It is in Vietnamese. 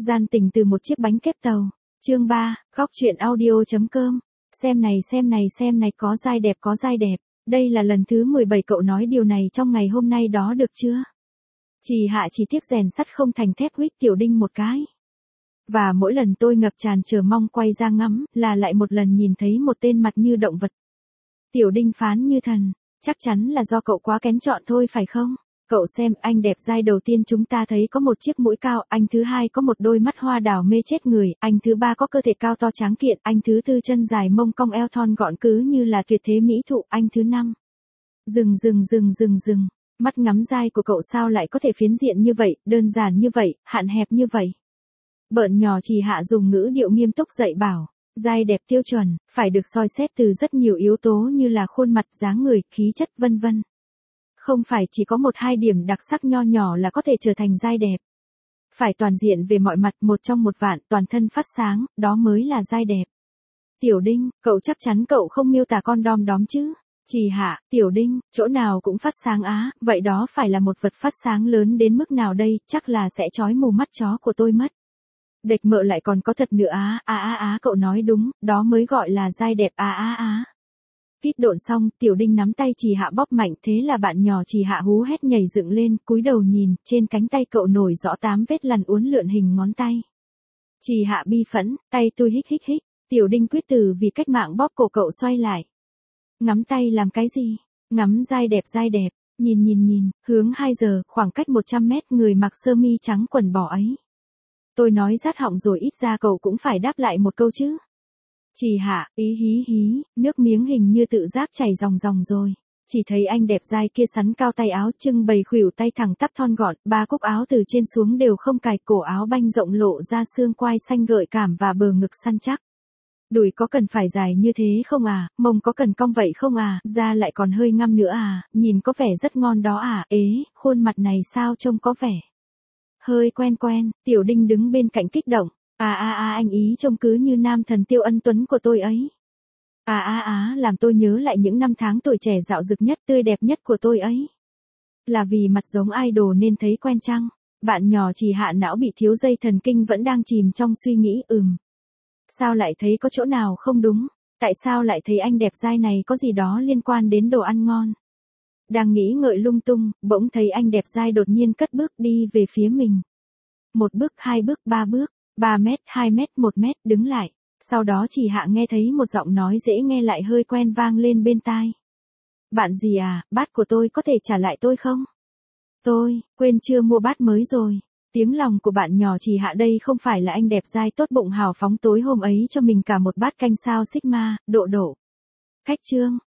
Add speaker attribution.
Speaker 1: Gian tình từ một chiếc bánh kép tàu. Chương 3, góc truyện audio.com. Xem này có dai đẹp có dai đẹp. Đây là lần thứ 17 cậu nói điều này trong ngày hôm nay đó được chưa? Trì Hạ chỉ tiếc rèn sắt không thành thép huých Tiểu Đinh một cái. Và mỗi lần tôi ngập tràn chờ mong quay ra ngắm là lại một lần nhìn thấy một tên mặt như động vật. Tiểu Đinh phán như thần, chắc chắn là do cậu quá kén chọn thôi phải không? Cậu xem, anh đẹp dai đầu tiên chúng ta thấy có một chiếc mũi cao, anh thứ hai có một đôi mắt hoa đào mê chết người, anh thứ ba có cơ thể cao to tráng kiện, anh thứ tư chân dài mông cong eo thon gọn cứ như là tuyệt thế mỹ thụ, anh thứ năm. Dừng. Mắt ngắm dai của cậu sao lại có thể phiến diện như vậy, đơn giản như vậy, hạn hẹp như vậy. Bợn nhỏ Trì Hạ dùng ngữ điệu nghiêm túc dạy bảo, dai đẹp tiêu chuẩn, phải được soi xét từ rất nhiều yếu tố như là khuôn mặt, dáng người, khí chất vân vân. Không phải chỉ có một hai điểm đặc sắc nho nhỏ là có thể trở thành dai đẹp. Phải toàn diện về mọi mặt, một trong một vạn, toàn thân phát sáng, đó mới là dai đẹp. Tiểu Đinh, cậu chắc chắn cậu không miêu tả con đom đóm chứ? Trì Hạ, Tiểu Đinh, chỗ nào cũng phát sáng á, vậy đó phải là một vật phát sáng lớn đến mức nào đây, chắc là sẽ chói mù mắt chó của tôi mất. Đệch mợ lại còn có thật nữa á, cậu nói đúng, đó mới gọi là dai đẹp á. Kít độn xong, Tiểu Đinh nắm tay Trì Hạ bóp mạnh, thế là bạn nhỏ Trì Hạ hú hét nhảy dựng lên, cúi đầu nhìn, trên cánh tay cậu nổi rõ 8 vết lằn uốn lượn hình ngón tay. Trì Hạ bi phẫn, tay tôi hích, Tiểu Đinh quyết tử vì cách mạng bóp cổ cậu xoay lại. Ngắm tay làm cái gì? Ngắm dai đẹp, nhìn, hướng 2 giờ, khoảng cách 100 mét, người mặc sơ mi trắng quần bò ấy. Tôi nói rát họng rồi, ít ra cậu cũng phải đáp lại một câu chứ. Trì Hạ, hí, nước miếng hình như tự giác chảy ròng rồi. Chỉ thấy anh đẹp dai kia sắn cao tay áo, trưng bày khuỷu tay thẳng tắp thon gọn, 3 cúc áo từ trên xuống đều không cài, cổ áo banh rộng lộ ra xương quai xanh gợi cảm và bờ ngực săn chắc. Đùi có cần phải dài như thế không à, mông có cần cong vậy không à, da lại còn hơi ngăm nữa à, nhìn có vẻ rất ngon đó à, khuôn mặt này sao trông có vẻ hơi quen. Tiểu Đinh đứng bên cạnh kích động. Anh ý trông cứ như nam thần Tiêu Ân Tuấn của tôi ấy. Làm tôi nhớ lại những năm tháng tuổi trẻ dạo dực nhất, tươi đẹp nhất của tôi ấy. Là vì mặt giống idol nên thấy quen chăng? Bạn nhỏ Trì Hạ não bị thiếu dây thần kinh vẫn đang chìm trong suy nghĩ. Sao lại thấy có chỗ nào không đúng? Tại sao lại thấy anh đẹp dai này có gì đó liên quan đến đồ ăn ngon? Đang nghĩ ngợi lung tung, bỗng thấy anh đẹp dai đột nhiên cất bước đi về phía mình. 1 bước, 2 bước, 3 bước. 3 mét, 2 mét, 1 mét, đứng lại. Sau đó Trì Hạ nghe thấy một giọng nói dễ nghe lại hơi quen vang lên bên tai. Bạn gì à, bát của tôi có thể trả lại tôi không? Tôi, quên chưa mua bát mới rồi. Tiếng lòng của bạn nhỏ Trì Hạ đây không phải là anh đẹp dai tốt bụng hào phóng tối hôm ấy cho mình cả một bát canh sao Sigma, độ. Khách trương,